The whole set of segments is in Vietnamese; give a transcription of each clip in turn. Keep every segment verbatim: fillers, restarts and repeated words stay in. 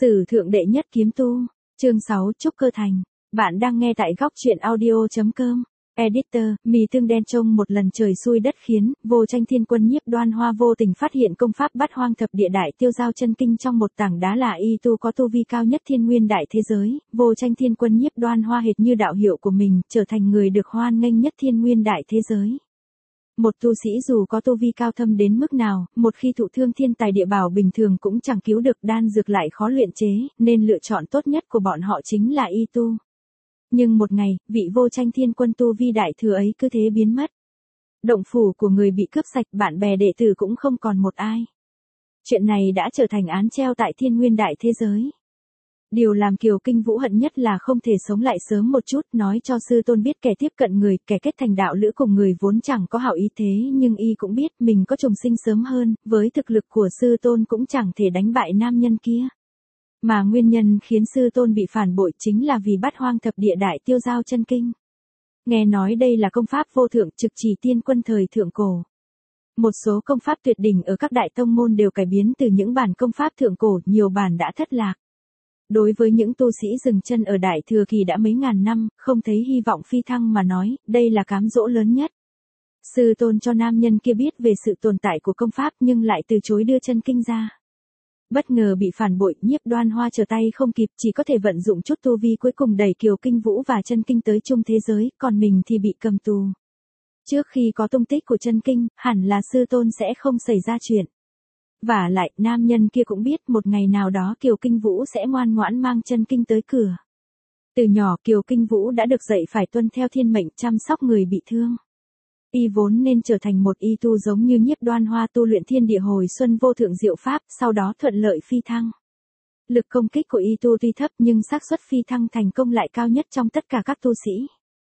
Sử thượng đệ nhất kiếm tu, chương sáu trúc cơ thành. Bạn đang nghe tại góc truyện audio.com. Editor, mì tương đen trông một lần trời xui đất khiến, Vô Tranh Thiên Quân Nhiếp Đoan Hoa vô tình phát hiện công pháp Bát Hoang Thập Địa Đại Tiêu Giao Chân Kinh trong một tảng đá là y tu có tu vi cao nhất thiên nguyên đại thế giới. Vô Tranh Thiên Quân Nhiếp Đoan Hoa hệt như đạo hiệu của mình, trở thành người được hoan nghênh nhất thiên nguyên đại thế giới. Một tu sĩ dù có tu vi cao thâm đến mức nào, một khi thụ thương thiên tài địa bảo bình thường cũng chẳng cứu được, đan dược lại khó luyện chế, nên lựa chọn tốt nhất của bọn họ chính là y tu. Nhưng một ngày, vị Vô Tranh Thiên Quân tu vi đại thừa ấy cứ thế biến mất. Động phủ của người bị cướp sạch, bạn bè đệ tử cũng không còn một ai. Chuyện này đã trở thành án treo tại thiên nguyên đại thế giới. Điều làm Kiều Kinh Vũ hận nhất là không thể sống lại sớm một chút, nói cho sư tôn biết kẻ tiếp cận người, kẻ kết thành đạo lữ cùng người vốn chẳng có hảo ý thế, nhưng y cũng biết mình có trùng sinh sớm hơn, với thực lực của sư tôn cũng chẳng thể đánh bại nam nhân kia. Mà nguyên nhân khiến sư tôn bị phản bội chính là vì Bát Hoang Thập Địa Đại Tiêu Giao Chân Kinh. Nghe nói đây là công pháp vô thượng trực chỉ tiên quân thời thượng cổ. Một số công pháp tuyệt đỉnh ở các đại tông môn đều cải biến từ những bản công pháp thượng cổ, nhiều bản đã thất lạc. Đối với những tu sĩ dừng chân ở đại thừa kỳ đã mấy ngàn năm, không thấy hy vọng phi thăng mà nói, đây là cám dỗ lớn nhất. Sư tôn cho nam nhân kia biết về sự tồn tại của công pháp nhưng lại từ chối đưa chân kinh ra. Bất ngờ bị phản bội, Nhiếp Đoan Hoa trở tay không kịp, chỉ có thể vận dụng chút tu vi cuối cùng đẩy Kiều Kinh Vũ và chân kinh tới chung thế giới, còn mình thì bị cầm tù. Trước khi có tung tích của chân kinh, hẳn là sư tôn sẽ không xảy ra chuyện. Vả lại, nam nhân kia cũng biết một ngày nào đó Kiều Kinh Vũ sẽ ngoan ngoãn mang chân kinh tới cửa. Từ nhỏ Kiều Kinh Vũ đã được dạy phải tuân theo thiên mệnh chăm sóc người bị thương. Y vốn nên trở thành một y tu giống như Nhiếp Đoan Hoa tu luyện thiên địa hồi xuân vô thượng diệu pháp, sau đó thuận lợi phi thăng. Lực công kích của y tu tuy thấp nhưng xác suất phi thăng thành công lại cao nhất trong tất cả các tu sĩ.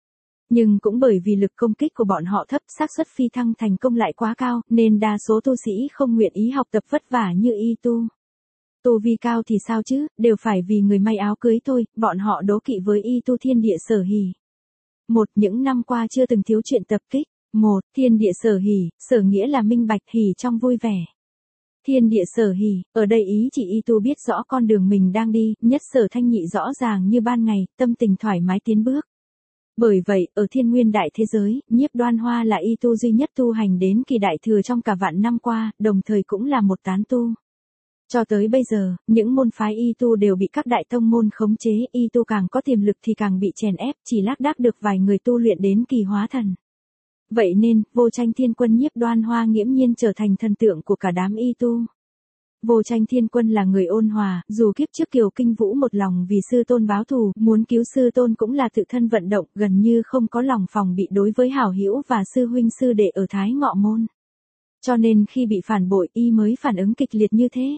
Nhưng cũng bởi vì lực công kích của bọn họ thấp, xác suất phi thăng thành công lại quá cao, nên đa số tu sĩ không nguyện ý học tập vất vả như y tu. Tu vi cao thì sao chứ, đều phải vì người may áo cưới thôi, bọn họ đố kỵ với y tu thiên địa sở hỉ. Một, những năm qua chưa từng thiếu chuyện tập kích. Một, thiên địa sở hỉ, sở nghĩa là minh bạch, hỉ trong vui vẻ. Thiên địa sở hỉ, ở đây ý chỉ y tu biết rõ con đường mình đang đi, nhất sở thanh nhị rõ ràng như ban ngày, tâm tình thoải mái tiến bước. Bởi vậy, ở thiên nguyên đại thế giới, Nhiếp Đoan Hoa là y tu duy nhất tu hành đến kỳ đại thừa trong cả vạn năm qua, đồng thời cũng là một tán tu. Cho tới bây giờ, những môn phái y tu đều bị các đại tông môn khống chế, y tu càng có tiềm lực thì càng bị chèn ép, chỉ lác đác được vài người tu luyện đến kỳ hóa thần. Vậy nên, Vô Tranh Thiên Quân Nhiếp Đoan Hoa nghiễm nhiên trở thành thần tượng của cả đám y tu. Vô Tranh Thiên Quân là người ôn hòa, dù kiếp trước Kiều Kinh Vũ một lòng vì sư tôn báo thù, muốn cứu sư tôn cũng là tự thân vận động, gần như không có lòng phòng bị đối với hảo hữu và sư huynh sư đệ ở Thái Ngọ Môn. Cho nên khi bị phản bội, y mới phản ứng kịch liệt như thế.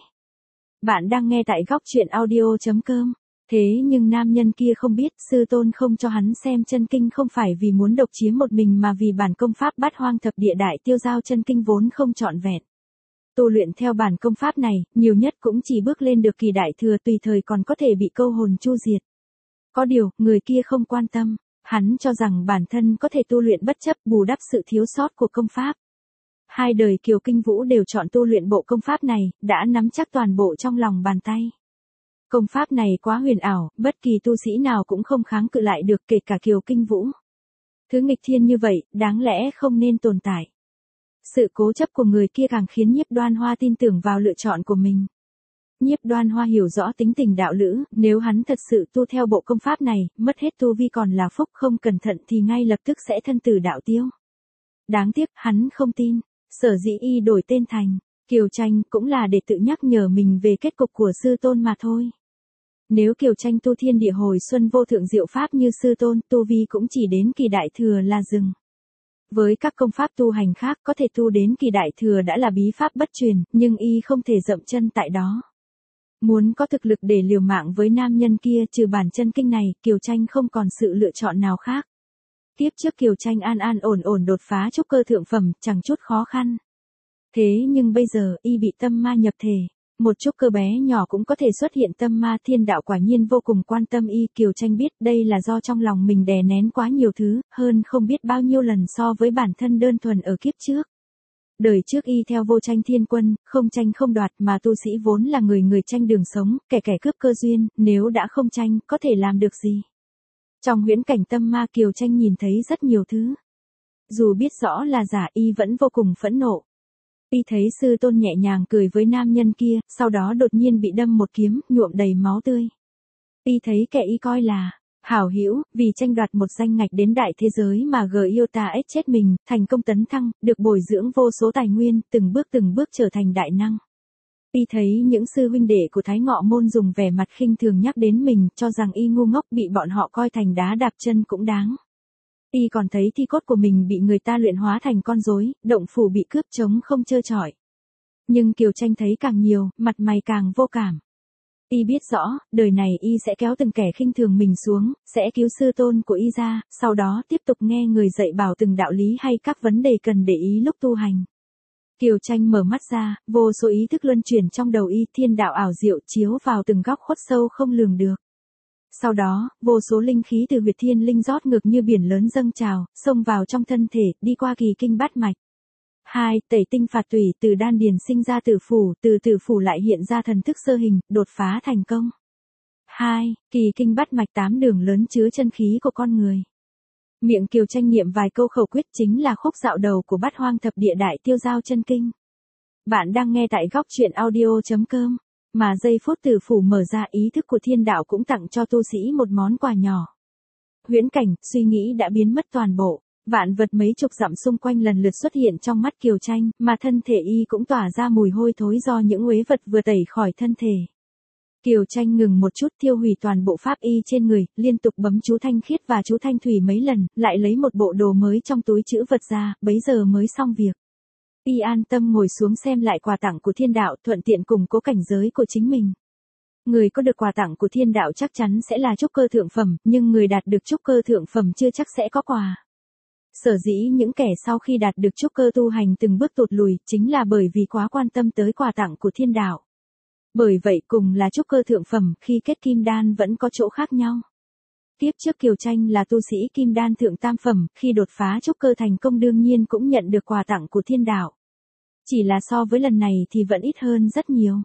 Bạn đang nghe tại góc truyện audio.com. Thế nhưng nam nhân kia không biết, sư tôn không cho hắn xem chân kinh không phải vì muốn độc chiếm một mình mà vì bản công pháp Bát Hoang Thập Địa Đại Tiêu Giao Chân Kinh vốn không trọn vẹn. Tu luyện theo bản công pháp này, nhiều nhất cũng chỉ bước lên được kỳ đại thừa, tùy thời còn có thể bị câu hồn chu diệt. Có điều, người kia không quan tâm, hắn cho rằng bản thân có thể tu luyện bất chấp bù đắp sự thiếu sót của công pháp. Hai đời Kiều Kinh Vũ đều chọn tu luyện bộ công pháp này, đã nắm chắc toàn bộ trong lòng bàn tay. Công pháp này quá huyền ảo, bất kỳ tu sĩ nào cũng không kháng cự lại được, kể cả Kiều Kinh Vũ. Thứ nghịch thiên như vậy, đáng lẽ không nên tồn tại. Sự cố chấp của người kia càng khiến Nhiếp Đoan Hoa tin tưởng vào lựa chọn của mình. Nhiếp Đoan Hoa hiểu rõ tính tình đạo lữ, nếu hắn thật sự tu theo bộ công pháp này, mất hết tu vi còn là phúc, không cẩn thận thì ngay lập tức sẽ thân tử đạo tiêu. Đáng tiếc, hắn không tin, sở dĩ y đổi tên thành Kiều Tranh cũng là để tự nhắc nhở mình về kết cục của sư tôn mà thôi. Nếu Kiều Tranh tu thiên địa hồi xuân vô thượng diệu pháp như sư tôn, tu vi cũng chỉ đến kỳ đại thừa là dừng. Với các công pháp tu hành khác có thể tu đến kỳ đại thừa đã là bí pháp bất truyền, nhưng y không thể dậm chân tại đó. Muốn có thực lực để liều mạng với nam nhân kia, trừ bản chân kinh này, Kiều Tranh không còn sự lựa chọn nào khác. Tiếp trước Kiều Tranh an an ổn ổn đột phá trúc cơ thượng phẩm, chẳng chút khó khăn. Thế nhưng bây giờ, y bị tâm ma nhập thể. Một chút cơ bé nhỏ cũng có thể xuất hiện tâm ma, thiên đạo quả nhiên vô cùng quan tâm y. Kiều Tranh biết đây là do trong lòng mình đè nén quá nhiều thứ, hơn không biết bao nhiêu lần so với bản thân đơn thuần ở kiếp trước. Đời trước y theo Vô Tranh Thiên Quân, không tranh không đoạt mà tu sĩ vốn là người người tranh đường sống, kẻ kẻ cướp cơ duyên, nếu đã không tranh, có thể làm được gì? Trong huyễn cảnh tâm ma Kiều Tranh nhìn thấy rất nhiều thứ. Dù biết rõ là giả y vẫn vô cùng phẫn nộ. Y thấy sư tôn nhẹ nhàng cười với nam nhân kia, sau đó đột nhiên bị đâm một kiếm, nhuộm đầy máu tươi. Y thấy kẻ y coi là hảo hữu, vì tranh đoạt một danh ngạch đến đại thế giới mà gờ yêu ta ép chết mình, thành công tấn thăng, được bồi dưỡng vô số tài nguyên, từng bước từng bước trở thành đại năng. Y thấy những sư huynh đệ của Thái Ngọ Môn dùng vẻ mặt khinh thường nhắc đến mình, cho rằng y ngu ngốc bị bọn họ coi thành đá đạp chân cũng đáng. Y còn thấy thi cốt của mình bị người ta luyện hóa thành con rối, động phủ bị cướp trống không trơ trọi. Nhưng Kiều Tranh thấy càng nhiều, mặt mày càng vô cảm. Y biết rõ, đời này y sẽ kéo từng kẻ khinh thường mình xuống, sẽ cứu sư tôn của y ra, sau đó tiếp tục nghe người dạy bảo từng đạo lý hay các vấn đề cần để ý lúc tu hành. Kiều Tranh mở mắt ra, vô số ý thức luân chuyển trong đầu y, thiên đạo ảo diệu chiếu vào từng góc khuất sâu không lường được. Sau đó, vô số linh khí từ huyệt thiên linh rót ngược như biển lớn dâng trào, xông vào trong thân thể, đi qua kỳ kinh bát mạch. hai. Tẩy tinh phạt tủy, từ đan điền sinh ra tử phủ, từ tử phủ lại hiện ra thần thức sơ hình, đột phá thành công. hai. Kỳ kinh bát mạch tám đường lớn chứa chân khí của con người. Miệng Kiều Tranh niệm vài câu khẩu quyết chính là khúc dạo đầu của Bát Hoang Thập Địa Đại Tiêu Giao Chân Kinh. Bạn đang nghe tại góc truyện audio chấm com. Mà giây phút tử phủ mở ra, ý thức của thiên đạo cũng tặng cho tu sĩ một món quà nhỏ. Huyễn cảnh, suy nghĩ đã biến mất toàn bộ. Vạn vật mấy chục dặm xung quanh lần lượt xuất hiện trong mắt Kiều Tranh, mà thân thể y cũng tỏa ra mùi hôi thối do những uế vật vừa tẩy khỏi thân thể. Kiều Tranh ngừng một chút, tiêu hủy toàn bộ pháp y trên người, liên tục bấm chú Thanh Khiết và chú Thanh Thủy mấy lần, lại lấy một bộ đồ mới trong túi trữ vật ra, bấy giờ mới xong việc. Y an tâm ngồi xuống xem lại quà tặng của thiên đạo, thuận tiện củng cố cảnh giới của chính mình. Người có được quà tặng của thiên đạo chắc chắn sẽ là trúc cơ thượng phẩm, nhưng người đạt được trúc cơ thượng phẩm chưa chắc sẽ có quà. Sở dĩ những kẻ sau khi đạt được trúc cơ tu hành từng bước tụt lùi, chính là bởi vì quá quan tâm tới quà tặng của thiên đạo. Bởi vậy cùng là trúc cơ thượng phẩm, khi kết kim đan vẫn có chỗ khác nhau. Tiếp trước Kiều Tranh là tu sĩ kim đan thượng tam phẩm, khi đột phá trúc cơ thành công đương nhiên cũng nhận được quà tặng của thiên đạo. Chỉ là so với lần này thì vẫn ít hơn rất nhiều.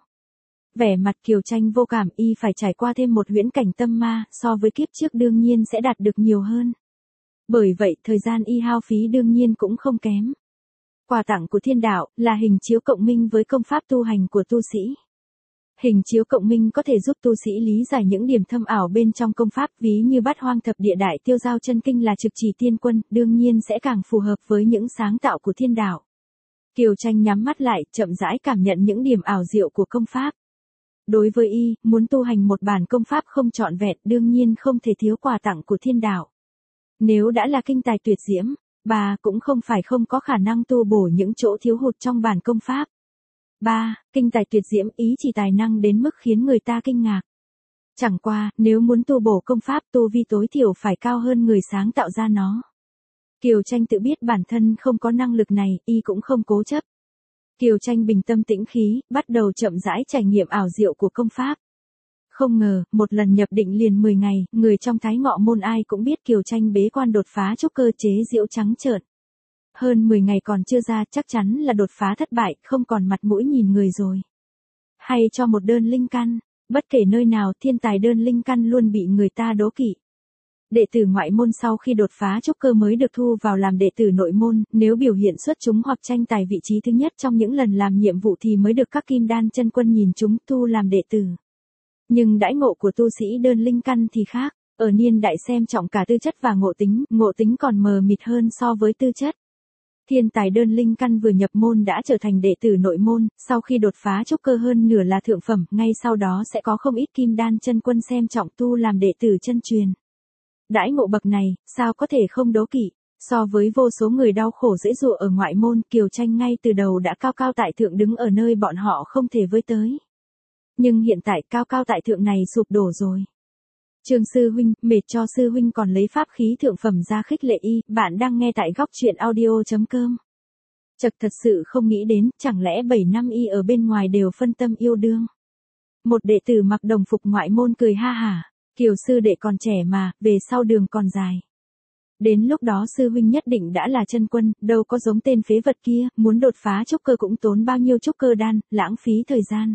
Vẻ mặt Kiều Tranh vô cảm, y phải trải qua thêm một huyễn cảnh tâm ma, so với kiếp trước đương nhiên sẽ đạt được nhiều hơn. Bởi vậy, thời gian y hao phí đương nhiên cũng không kém. Quà tặng của thiên đạo là hình chiếu cộng minh với công pháp tu hành của tu sĩ. Hình chiếu cộng minh có thể giúp tu sĩ lý giải những điểm thâm ảo bên trong công pháp, ví như Bát Hoang Thập Địa Đại Tiêu Giao Chân Kinh là trực chỉ tiên quân, đương nhiên sẽ càng phù hợp với những sáng tạo của thiên đạo. Kiều Tranh nhắm mắt lại, chậm rãi cảm nhận những điểm ảo diệu của công pháp. Đối với y, muốn tu hành một bản công pháp không trọn vẹn, đương nhiên không thể thiếu quà tặng của thiên đạo. Nếu đã là kinh tài tuyệt diễm, bà cũng không phải không có khả năng tu bổ những chỗ thiếu hụt trong bản công pháp. ba. Kinh tài tuyệt diễm, ý chỉ tài năng đến mức khiến người ta kinh ngạc. Chẳng qua, nếu muốn tu bổ công pháp, tu vi tối thiểu phải cao hơn người sáng tạo ra nó. Kiều Tranh tự biết bản thân không có năng lực này, y cũng không cố chấp. Kiều Tranh bình tâm tĩnh khí, bắt đầu chậm rãi trải nghiệm ảo diệu của công pháp. Không ngờ, một lần nhập định liền mười ngày, người trong Thái Ngọ Môn ai cũng biết Kiều Tranh bế quan đột phá trúc cơ, chế giễu trắng trợn. Hơn mười ngày còn chưa ra, chắc chắn là đột phá thất bại, không còn mặt mũi nhìn người rồi. Hay cho một đơn linh căn, bất kể nơi nào, thiên tài đơn linh căn luôn bị người ta đố kỵ. Đệ tử ngoại môn sau khi đột phá trúc cơ mới được thu vào làm đệ tử nội môn, nếu biểu hiện xuất chúng hoặc tranh tài vị trí thứ nhất trong những lần làm nhiệm vụ thì mới được các kim đan chân quân nhìn chúng thu làm đệ tử. Nhưng đãi ngộ của tu sĩ đơn linh căn thì khác, ở niên đại xem trọng cả tư chất và ngộ tính, ngộ tính còn mờ mịt hơn so với tư chất. Thiên tài đơn linh căn vừa nhập môn đã trở thành đệ tử nội môn, sau khi đột phá trúc cơ hơn nửa là thượng phẩm, ngay sau đó sẽ có không ít kim đan chân quân xem trọng tu làm đệ tử chân truyền. Đãi ngộ bậc này, sao có thể không đố kỵ, so với vô số người đau khổ dễ dụa ở ngoại môn, Kiều Tranh ngay từ đầu đã cao cao tại thượng đứng ở nơi bọn họ không thể với tới. Nhưng hiện tại cao cao tại thượng này sụp đổ rồi. Trương sư huynh, mệt cho sư huynh còn lấy pháp khí thượng phẩm ra khích lệ y, bạn đang nghe tại góc truyện audio chấm com. Chật thật sự không nghĩ đến, chẳng lẽ bảy năm y ở bên ngoài đều phân tâm yêu đương. Một đệ tử mặc đồng phục ngoại môn cười ha hả, Kiều sư đệ còn trẻ mà, về sau đường còn dài. Đến lúc đó sư huynh nhất định đã là chân quân, đâu có giống tên phế vật kia, muốn đột phá trúc cơ cũng tốn bao nhiêu trúc cơ đan, lãng phí thời gian.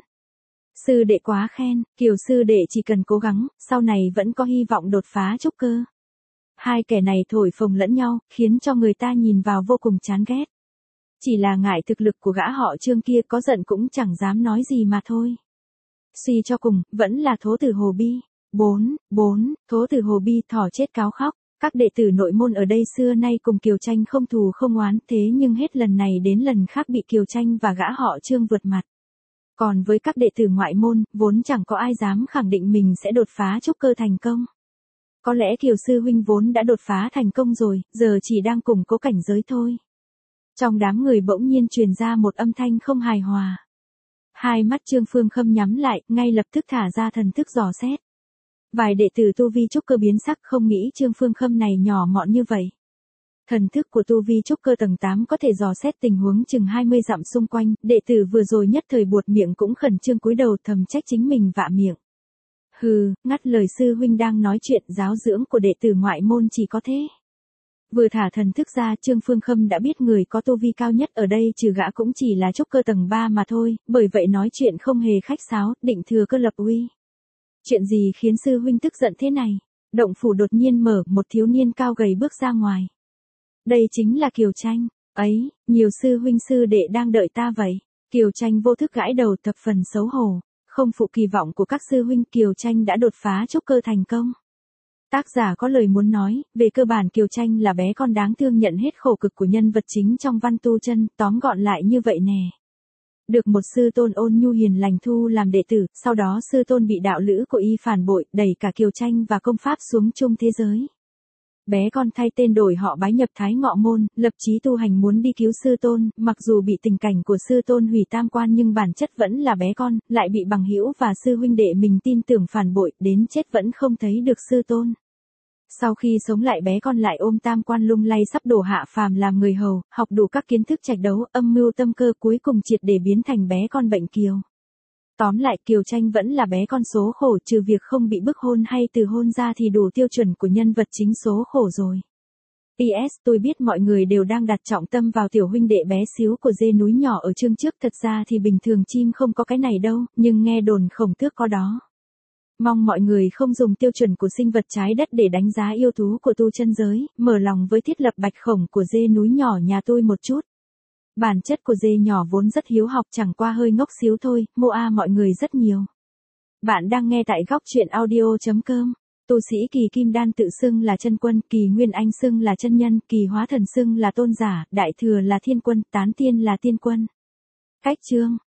Sư đệ quá khen, Kiều sư đệ chỉ cần cố gắng, sau này vẫn có hy vọng đột phá trúc cơ. Hai kẻ này thổi phồng lẫn nhau, khiến cho người ta nhìn vào vô cùng chán ghét. Chỉ là ngại thực lực của gã họ Trương kia, có giận cũng chẳng dám nói gì mà thôi. Suy cho cùng, vẫn là thố tử Hồ Bi. bốn, bốn, thố tử Hồ Bi thỏ chết cáo khóc. Các đệ tử nội môn ở đây xưa nay cùng Kiều Tranh không thù không oán, thế nhưng hết lần này đến lần khác bị Kiều Tranh và gã họ Trương vượt mặt. Còn với các đệ tử ngoại môn, vốn chẳng có ai dám khẳng định mình sẽ đột phá trúc cơ thành công. Có lẽ Kiều sư huynh vốn đã đột phá thành công rồi, giờ chỉ đang củng cố cảnh giới thôi. Trong đám người bỗng nhiên truyền ra một âm thanh không hài hòa. Hai mắt Trương Phương Khâm nhắm lại, ngay lập tức thả ra thần thức dò xét. Vài đệ tử tu vi trúc cơ biến sắc, không nghĩ Trương Phương Khâm này nhỏ mọn như vậy. Thần thức của tu vi trúc cơ tầng tám có thể dò xét tình huống chừng hai mươi dặm xung quanh, đệ tử vừa rồi nhất thời buột miệng cũng khẩn trương cúi đầu thầm trách chính mình vạ miệng. Hừ, ngắt lời sư huynh đang nói chuyện, giáo dưỡng của đệ tử ngoại môn chỉ có thế. Vừa thả thần thức ra, Trương Phương Khâm đã biết người có tu vi cao nhất ở đây trừ gã cũng chỉ là trúc cơ tầng ba mà thôi, bởi vậy nói chuyện không hề khách sáo, định thừa cơ lập uy. Chuyện gì khiến sư huynh tức giận thế này? Động phủ đột nhiên mở, một thiếu niên cao gầy bước ra ngoài. Đây chính là Kiều Tranh. Ấy, nhiều sư huynh sư đệ đang đợi ta vậy. Kiều Tranh vô thức gãi đầu, thập phần xấu hổ. Không phụ kỳ vọng của các sư huynh, Kiều Tranh đã đột phá trúc cơ thành công. Tác giả có lời muốn nói, về cơ bản Kiều Tranh là bé con đáng thương nhận hết khổ cực của nhân vật chính trong văn tu chân, tóm gọn lại như vậy nè. Được một sư tôn ôn nhu hiền lành thu làm đệ tử, sau đó sư tôn bị đạo lữ của y phản bội, đẩy cả Kiều Tranh và công pháp xuống chung thế giới. Bé con thay tên đổi họ bái nhập Thái Ngọ Môn, lập chí tu hành muốn đi cứu sư tôn, mặc dù bị tình cảnh của sư tôn hủy tam quan nhưng bản chất vẫn là bé con, lại bị bằng hữu và sư huynh đệ mình tin tưởng phản bội, đến chết vẫn không thấy được sư tôn. Sau khi sống lại bé con lại ôm tam quan lung lay sắp đổ hạ phàm làm người hầu, học đủ các kiến thức trạch đấu, âm mưu tâm cơ, cuối cùng triệt để biến thành bé con bệnh kiều. Tóm lại Kiều Tranh vẫn là bé con số khổ, trừ việc không bị bức hôn hay từ hôn ra thì đủ tiêu chuẩn của nhân vật chính số khổ rồi. pê ét tôi biết mọi người đều đang đặt trọng tâm vào tiểu huynh đệ bé xíu của dê núi nhỏ ở chương trước, thật ra thì bình thường chim không có cái này đâu, nhưng nghe đồn Khổng Tước có đó. Mong mọi người không dùng tiêu chuẩn của sinh vật trái đất để đánh giá yêu thú của tu chân giới, mở lòng với thiết lập bạch khổng của dê núi nhỏ nhà tôi một chút. Bản chất của dê nhỏ vốn rất hiếu học, chẳng qua hơi ngốc xíu thôi, mô a mọi người rất nhiều. Bạn đang nghe tại góc truyện audio chấm com. Tu sĩ Kỳ Kim Đan tự xưng là chân quân, Kỳ Nguyên Anh xưng là chân nhân, Kỳ Hóa Thần xưng là tôn giả, Đại Thừa là thiên quân, Tán Tiên là tiên quân. Cách chương